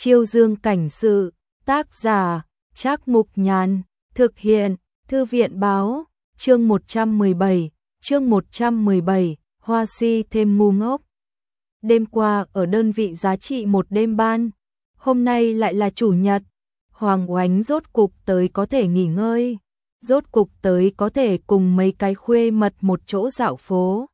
Chiêu Dương cảnh sự, tác giả, Trác Mục Nhàn, thực hiện, Thư viện báo, chương 117, Hoa Si thêm ngu ngốc. Đêm qua ở đơn vị giá trị một đêm ban, hôm nay lại là chủ nhật, Hoàng Oánh rốt cục tới có thể nghỉ ngơi, rốt cục tới có thể cùng mấy cái khuê mật một chỗ dạo phố.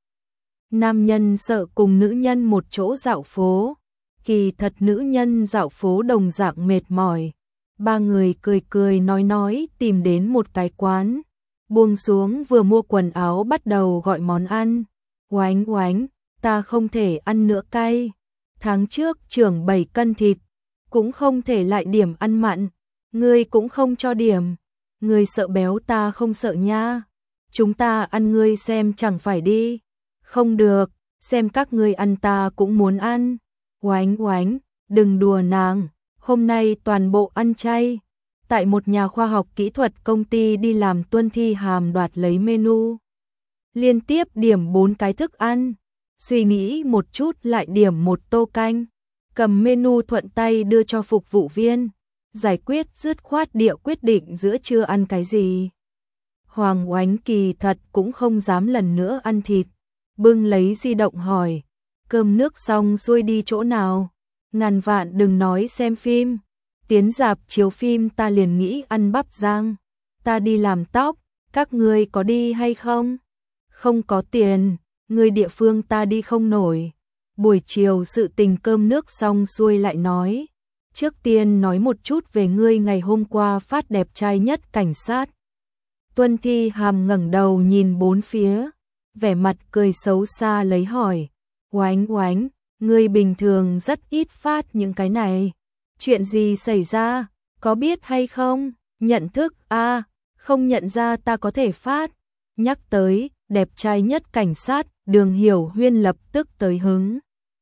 Nam nhân sợ cùng nữ nhân một chỗ dạo phố, kỳ thật nữ nhân dạo phố đồng dạng mệt mỏi. Ba người cười cười nói tìm đến một cái quán, buông xuống vừa mua quần áo bắt đầu gọi món ăn. Oánh oánh, ta không thể ăn nữa cay. Tháng trước trưởng 7 cân thịt, cũng không thể lại điểm ăn mặn. Ngươi cũng không cho điểm. Ngươi sợ béo ta không sợ nha. Chúng ta ăn ngươi xem chẳng phải đi. Không được, xem các ngươi ăn ta cũng muốn ăn. Oánh oánh, đừng đùa nàng, hôm nay toàn bộ ăn chay. Tại một nhà khoa học kỹ thuật công ty đi làm, Tuân Thi Hàm đoạt lấy menu. Liên tiếp điểm 4 cái thức ăn, suy nghĩ một chút lại điểm một tô canh, cầm menu thuận tay đưa cho phục vụ viên, giải quyết dứt khoát địa quyết định giữa trưa ăn cái gì. Hoàng Oánh kỳ thật cũng không dám lần nữa ăn thịt, bưng lấy di động hỏi, cơm nước xong xuôi đi chỗ nào? Ngàn vạn đừng nói xem phim, tiến rạp chiếu phim ta liền nghĩ ăn bắp rang. Ta đi làm tóc, các ngươi có đi hay không? Không có tiền, người địa phương ta đi không nổi. Buổi chiều sự tình cơm nước xong xuôi lại nói. Trước tiên nói một chút về ngươi ngày hôm qua phát đẹp trai nhất cảnh sát. Tuân Thi Hàm ngẩng đầu nhìn bốn phía, vẻ mặt cười xấu xa lấy hỏi. Oánh oánh, ngươi bình thường rất ít phát những cái này. Chuyện gì xảy ra, có biết hay không? Nhận thức không nhận ra ta có thể phát. Nhắc tới, đẹp trai nhất cảnh sát, Đường Hiểu Huyên lập tức tới hứng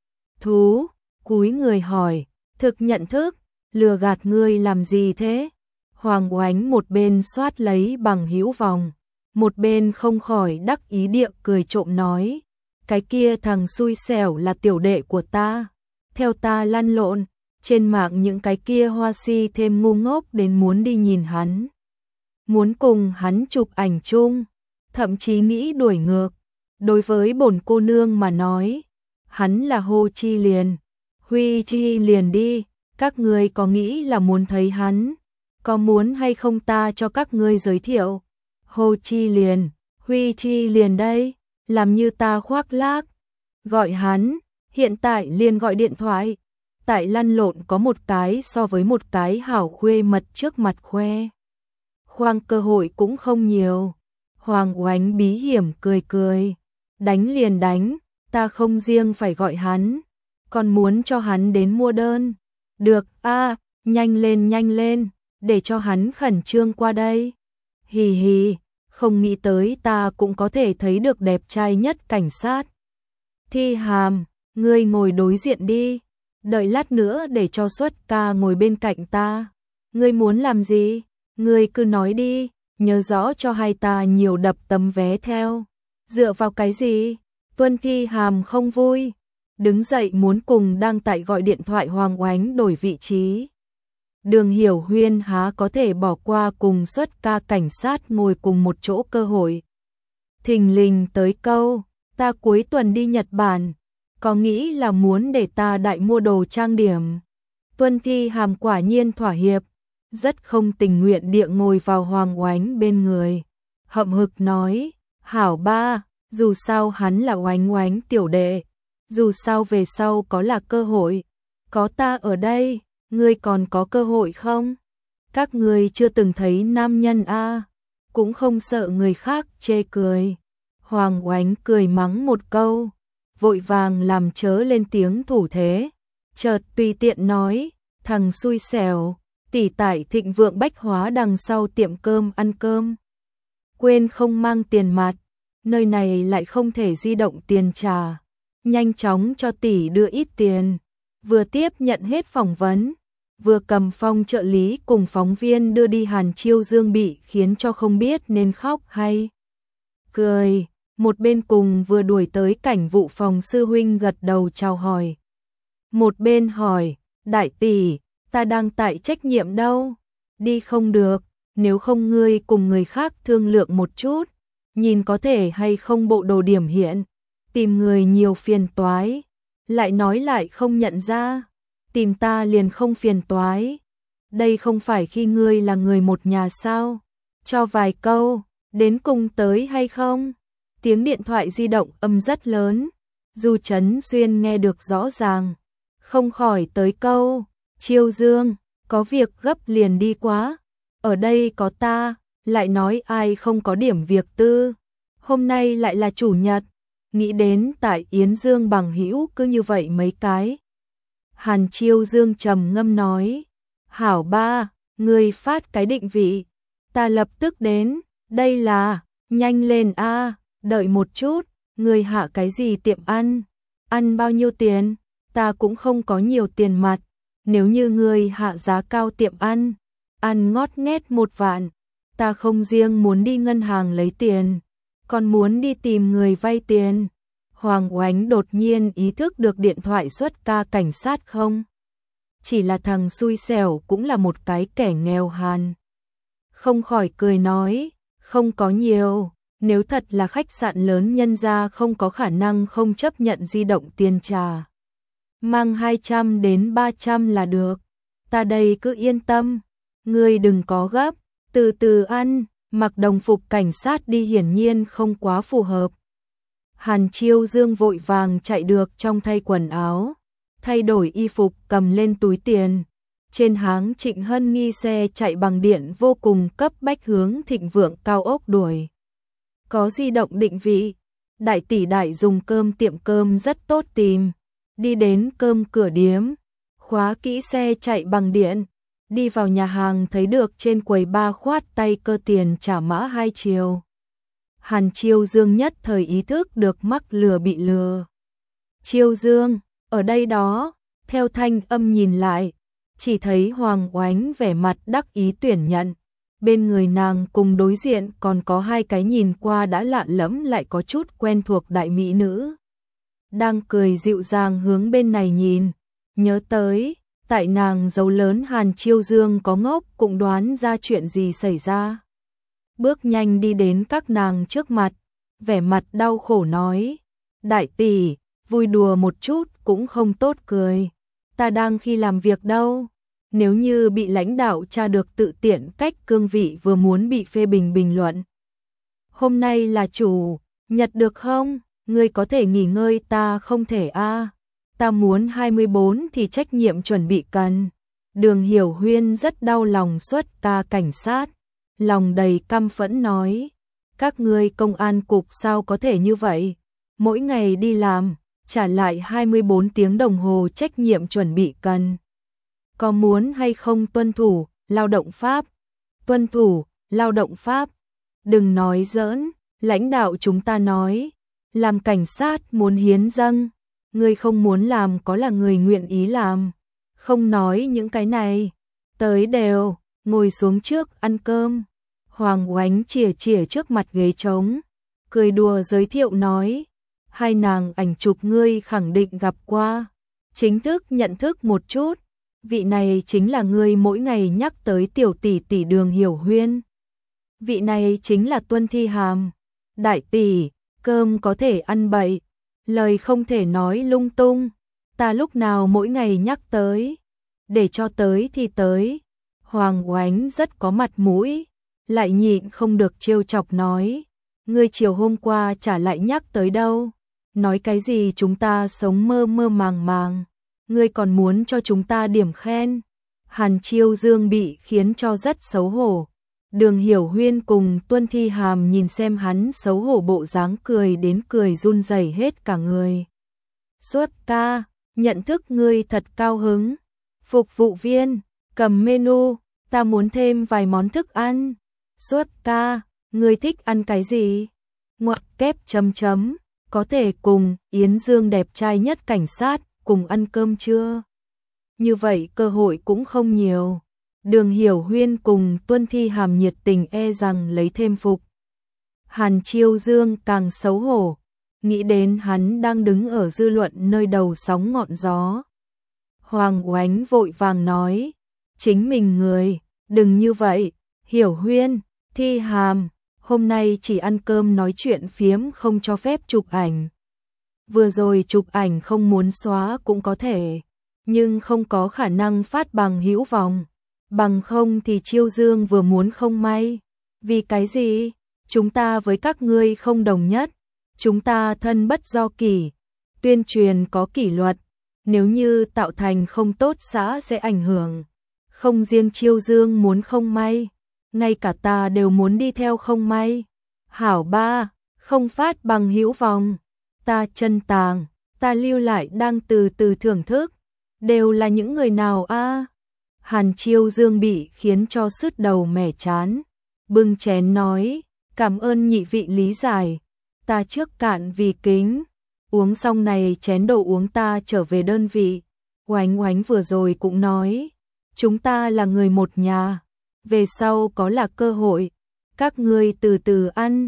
thú, cúi người hỏi, thực nhận thức, lừa gạt ngươi làm gì thế? Hoàng Oánh một bên soát lấy bằng hữu vòng, một bên không khỏi đắc ý địa cười trộm nói, cái kia thằng xui xẻo là tiểu đệ của ta, theo ta lăn lộn, trên mạng những cái kia hoa si thêm ngu ngốc đến muốn đi nhìn hắn, muốn cùng hắn chụp ảnh chung, thậm chí nghĩ đuổi ngược. Đối với bổn cô nương mà nói, hắn là Hồ Chi Liền, Huy Chi Liền đi, các ngươi có nghĩ là muốn thấy hắn, có muốn hay không ta cho các ngươi giới thiệu. Hồ Chi Liền, Huy Chi Liền đây, làm như ta khoác lác, gọi hắn, hiện tại liền gọi điện thoại. Tại lăn lộn có một cái so với một cái hảo khuê mật trước mặt khoe khoang cơ hội cũng không nhiều. Hoàng Oánh bí hiểm cười cười, đánh liền đánh, ta không riêng phải gọi hắn, còn muốn cho hắn đến mua đơn. Được nhanh lên, để cho hắn khẩn trương qua đây. Hì hì, không nghĩ tới ta cũng có thể thấy được đẹp trai nhất cảnh sát. Thi Hàm, ngươi ngồi đối diện đi, đợi lát nữa để cho Xuất ca ngồi bên cạnh ta. Ngươi muốn làm gì? Ngươi cứ nói đi, nhớ rõ cho hai ta nhiều đập tấm vé theo. Dựa vào cái gì? Tuân Thi Hàm không vui, đứng dậy muốn cùng đang tại gọi điện thoại Hoàng Oánh đổi vị trí. Đường Hiểu Huyên há có thể bỏ qua cùng Xuất ca cảnh sát ngồi cùng một chỗ cơ hội. Thình lình tới câu, ta cuối tuần đi Nhật Bản, có nghĩ là muốn để ta đại mua đồ trang điểm. Tuân Thi Hàm quả nhiên thỏa hiệp, rất không tình nguyện địa ngồi vào Hoàng Oánh bên người. Hậm hực nói, hảo ba, dù sao hắn là Oánh Oánh tiểu đệ, dù sao về sau có là cơ hội, có ta ở đây, ngươi còn có cơ hội không? Các ngươi chưa từng thấy nam nhân cũng không sợ người khác chê cười. Hoàng Oánh cười mắng một câu, vội vàng làm chớ lên tiếng thủ thế, chợt tùy tiện nói, thằng xui xẻo, tỷ tại Thịnh Vượng Bách Hóa đằng sau tiệm cơm ăn cơm, quên không mang tiền mặt, nơi này lại không thể di động tiền trả, nhanh chóng cho tỷ đưa ít tiền. Vừa tiếp nhận hết phỏng vấn, vừa cầm phong trợ lý cùng phóng viên đưa đi Hàn Chiêu Dương bị khiến cho không biết nên khóc hay cười. Một bên cùng vừa đuổi tới cảnh vụ phòng sư huynh gật đầu chào hỏi, một bên hỏi, đại tỷ, ta đang tại trách nhiệm đâu. Đi không được, nếu không ngươi cùng người khác thương lượng một chút, nhìn có thể hay không bộ đồ điểm hiện, tìm người nhiều phiền toái, lại nói lại không nhận ra, tìm ta liền không phiền toái. Đây không phải khi ngươi là người một nhà sao? Cho vài câu, đến cùng tới hay không? Tiếng điện thoại di động âm rất lớn, Du Chấn Xuyên nghe được rõ ràng, không khỏi tới câu, Chiêu Dương, có việc gấp liền đi quá, ở đây có ta, lại nói ai không có điểm việc tư, hôm nay lại là chủ nhật, nghĩ đến tại Yến Dương bằng hữu cứ như vậy mấy cái. Hàn Chiêu Dương trầm ngâm nói, hảo ba, ngươi phát cái định vị, ta lập tức đến, đây là, nhanh lên a, đợi một chút, ngươi hạ cái gì tiệm ăn bao nhiêu tiền, ta cũng không có nhiều tiền mặt, nếu như ngươi hạ giá cao tiệm ăn ngót nghét 1 vạn, ta không riêng muốn đi ngân hàng lấy tiền, còn muốn đi tìm người vay tiền. Hoàng Oánh đột nhiên ý thức được điện thoại xuất ca cảnh sát không? Chỉ là thằng xui xẻo cũng là một cái kẻ nghèo hàn. Không khỏi cười nói, không có nhiều, nếu thật là khách sạn lớn nhân ra không có khả năng không chấp nhận di động tiền trả. Mang 200 đến 300 là được, ta đây cứ yên tâm, ngươi đừng có gấp, từ từ ăn, mặc đồng phục cảnh sát đi hiển nhiên không quá phù hợp. Hàn Chiêu Dương vội vàng chạy được trong thay quần áo, thay đổi y phục cầm lên túi tiền. Trên háng Trịnh Hân Nghi xe chạy bằng điện vô cùng cấp bách hướng Thịnh Vượng cao ốc đuổi. Có di động định vị, đại tỷ đại dùng cơm tiệm cơm rất tốt tìm, đi đến cơm cửa điếm, khóa kỹ xe chạy bằng điện, đi vào nhà hàng thấy được trên quầy ba khoát tay cơ tiền trả mã 2 chiều. Hàn Chiêu Dương nhất thời ý thức được mắc lừa bị lừa. Chiêu Dương, ở đây đó, theo thanh âm nhìn lại, chỉ thấy Hoàng Oánh vẻ mặt đắc ý tuyển nhận. Bên người nàng cùng đối diện còn có 2 cái nhìn qua đã lạ lẫm lại có chút quen thuộc đại mỹ nữ. Đang cười dịu dàng hướng bên này nhìn, nhớ tới, tại nàng dấu lớn Hàn Chiêu Dương có ngốc cũng đoán ra chuyện gì xảy ra. Bước nhanh đi đến các nàng trước mặt, vẻ mặt đau khổ nói, đại tỷ, vui đùa một chút cũng không tốt cười, ta đang khi làm việc đâu, nếu như bị lãnh đạo tra được tự tiện cách cương vị vừa muốn bị phê bình bình luận. Hôm nay là chủ nhật được không, ngươi có thể nghỉ ngơi ta không thể a, ta muốn 24 thì trách nhiệm chuẩn bị cần. Đường Hiểu Huyên rất đau lòng xuất ca cảnh sát, lòng đầy căm phẫn nói, các ngươi công an cục sao có thể như vậy, mỗi ngày đi làm, trả lại 24 tiếng đồng hồ trách nhiệm chuẩn bị cần. Có muốn hay không tuân thủ lao động pháp? Tuân thủ lao động pháp? Đừng nói giỡn, lãnh đạo chúng ta nói, làm cảnh sát muốn hiến dâng, người không muốn làm có là người nguyện ý làm, không nói những cái này, tới đều, ngồi xuống trước ăn cơm. Hoàng Oánh chìa chìa trước mặt ghế trống, cười đùa giới thiệu nói, 2 nàng ảnh chụp ngươi khẳng định gặp qua, chính thức nhận thức một chút, vị này chính là ngươi mỗi ngày nhắc tới tiểu tỷ tỷ Đường Hiểu Huyên. Vị này chính là Tuân Thi Hàm, đại tỷ, cơm có thể ăn bậy, lời không thể nói lung tung, ta lúc nào mỗi ngày nhắc tới, để cho tới thì tới. Hoàng Oánh rất có mặt mũi, lại nhịn không được trêu chọc nói, ngươi chiều hôm qua chả lại nhắc tới đâu, nói cái gì chúng ta sống mơ mơ màng màng, ngươi còn muốn cho chúng ta điểm khen. Hàn Chiêu Dương bị khiến cho rất xấu hổ. Đường Hiểu Huyên cùng Tuân Thi Hàm nhìn xem hắn xấu hổ bộ dáng cười đến cười run rẩy hết cả người. Xuất ca, nhận thức ngươi thật cao hứng. Phục vụ viên, cầm menu, ta muốn thêm vài món thức ăn. Xuất ca, ngươi thích ăn cái gì? Ngoặc kép chấm chấm, có thể cùng Yến Dương đẹp trai nhất cảnh sát cùng ăn cơm chưa? Như vậy cơ hội cũng không nhiều. Đường Hiểu Huyên cùng Tuân Thi Hàm nhiệt tình e rằng lấy thêm phục. Hàn Chiêu Dương càng xấu hổ, nghĩ đến hắn đang đứng ở dư luận nơi đầu sóng ngọn gió. Hoàng Oánh vội vàng nói, chính mình người, đừng như vậy, Hiểu Huyên, Thi Hàm, hôm nay chỉ ăn cơm nói chuyện phiếm không cho phép chụp ảnh. Vừa rồi chụp ảnh không muốn xóa cũng có thể, nhưng không có khả năng phát bằng hữu vọng, bằng không thì Chiêu Dương vừa muốn không may. Vì cái gì? Chúng ta với các ngươi không đồng nhất, chúng ta thân bất do kỷ, tuyên truyền có kỷ luật, nếu như tạo thành không tốt xã sẽ ảnh hưởng. Không riêng Chiêu Dương muốn không may, ngay cả ta đều muốn đi theo không may. Hảo ba, không phát bằng hữu vọng, ta chân tàng, ta lưu lại đang từ từ thưởng thức, đều là những người nào a? Hàn Chiêu Dương bị khiến cho sứt đầu mẻ chán, bưng chén nói, cảm ơn nhị vị lý giải, ta trước cạn vì kính, uống xong này chén đồ uống ta trở về đơn vị. Oánh Oánh vừa rồi cũng nói, chúng ta là người một nhà, về sau có là cơ hội, các ngươi từ từ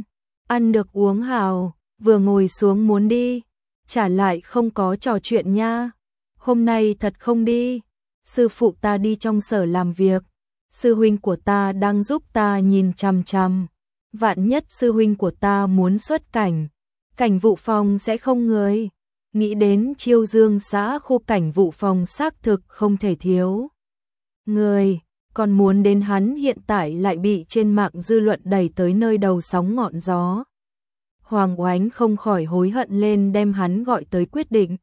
ăn được uống hào, vừa ngồi xuống muốn đi, trả lại không có trò chuyện nha. Hôm nay thật không đi, sư phụ ta đi trong sở làm việc, sư huynh của ta đang giúp ta nhìn chằm chằm, vạn nhất sư huynh của ta muốn xuất cảnh, cảnh vụ phòng sẽ không người. Nghĩ đến Chiêu Dương xã khu cảnh vụ phòng xác thực không thể thiếu người, còn muốn đến hắn hiện tại lại bị trên mạng dư luận đẩy tới nơi đầu sóng ngọn gió. Hoàng Oánh không khỏi hối hận lên đem hắn gọi tới quyết định.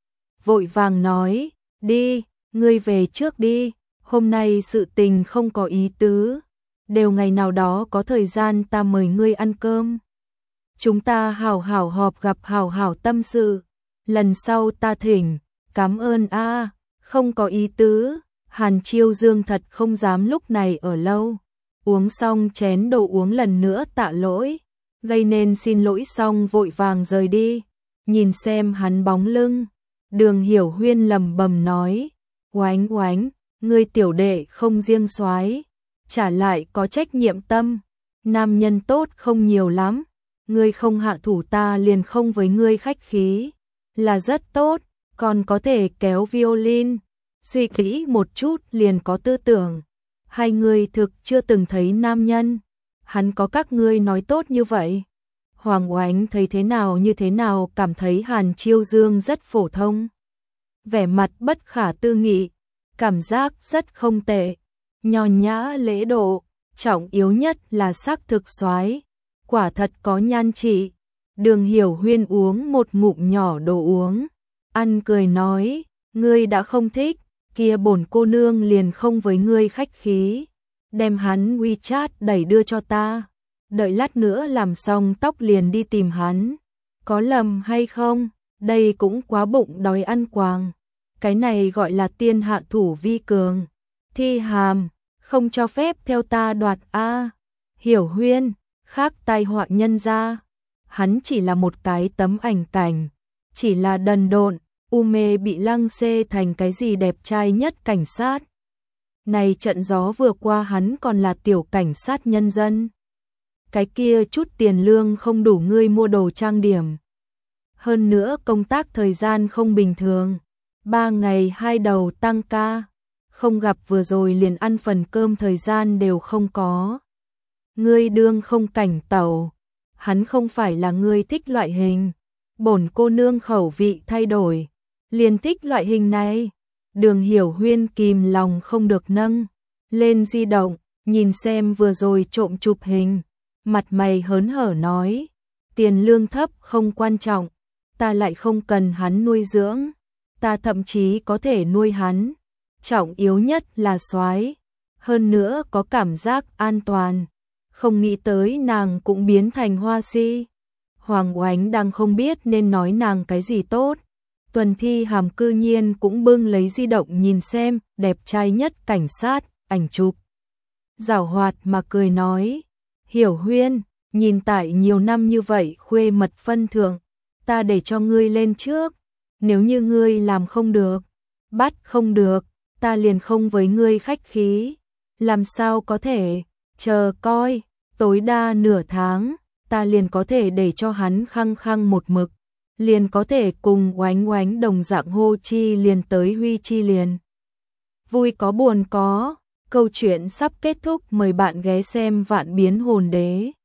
Vội vàng nói, đi, ngươi về trước đi, hôm nay sự tình không có ý tứ, đều ngày nào đó có thời gian ta mời ngươi ăn cơm. Chúng ta hảo hảo họp gặp hảo hảo tâm sự, lần sau ta thỉnh, cảm ơn a. Không có ý tứ. Hàn Chiêu Dương thật không dám lúc này ở lâu, uống xong chén đồ uống lần nữa tạ lỗi, gây nên xin lỗi xong vội vàng rời đi. Nhìn xem hắn bóng lưng, Đường Hiểu Huyên lầm bầm nói, Oánh Oánh, ngươi tiểu đệ không riêng soái, trả lại có trách nhiệm tâm, nam nhân tốt không nhiều lắm, ngươi không hạ thủ ta liền không với ngươi khách khí, là rất tốt, còn có thể kéo violin, suy nghĩ một chút liền có tư tưởng. Hai người thực chưa từng thấy nam nhân, hắn có các ngươi nói tốt như vậy. Hoàng Oánh thấy thế nào như thế nào cảm thấy Hàn Chiêu Dương rất phổ thông. Vẻ mặt bất khả tư nghị, cảm giác rất không tệ, nho nhã lễ độ, trọng yếu nhất là xác thực soái, quả thật có nhan trị. Đường Hiểu Huyên uống một ngụm nhỏ đồ uống, ăn cười nói, ngươi đã không thích, kia bổn cô nương liền không với ngươi khách khí, đem hắn WeChat đẩy đưa cho ta, đợi lát nữa làm xong tóc liền đi tìm hắn, có lầm hay không, đây cũng quá bụng đói ăn quàng, cái này gọi là tiên hạ thủ vi cường. Thi Hàm, không cho phép theo ta đoạt a. Hiểu Huyên, khác tai họa nhân gia, hắn chỉ là một cái tấm ảnh cảnh, chỉ là đần độn, u mê bị lăng xê thành cái gì đẹp trai nhất cảnh sát. Này trận gió vừa qua hắn còn là tiểu cảnh sát nhân dân. Cái kia chút tiền lương không đủ ngươi mua đồ trang điểm. Hơn nữa công tác thời gian không bình thường, 3 ngày 2 đầu tăng ca, không gặp vừa rồi liền ăn phần cơm thời gian đều không có. Ngươi đương không cảnh tẩu, hắn không phải là ngươi thích loại hình, bổn cô nương khẩu vị thay đổi, liền thích loại hình này. Đường Hiểu Huyên kìm lòng không được nâng lên di động, nhìn xem vừa rồi trộm chụp hình, mặt mày hớn hở nói, tiền lương thấp không quan trọng, ta lại không cần hắn nuôi dưỡng, ta thậm chí có thể nuôi hắn, trọng yếu nhất là soái, hơn nữa có cảm giác an toàn. Không nghĩ tới nàng cũng biến thành hoa si. Hoàng Oánh đang không biết nên nói nàng cái gì tốt. Tuần Thi Hàm cư nhiên cũng bưng lấy di động nhìn xem, đẹp trai nhất cảnh sát, ảnh chụp. Giảo hoạt mà cười nói, Hiểu Huyên, nhìn tại nhiều năm như vậy khuê mật phân thượng, ta để cho ngươi lên trước, nếu như ngươi làm không được, bắt không được, ta liền không với ngươi khách khí, làm sao có thể, chờ coi, tối đa nửa tháng, ta liền có thể để cho hắn khăng khăng một mực, liền có thể cùng Oánh Oánh đồng dạng hô chi liền tới huy chi liền. Vui có buồn có, Câu chuyện sắp kết thúc, mời bạn ghé xem Vạn Biến Hồn Đế.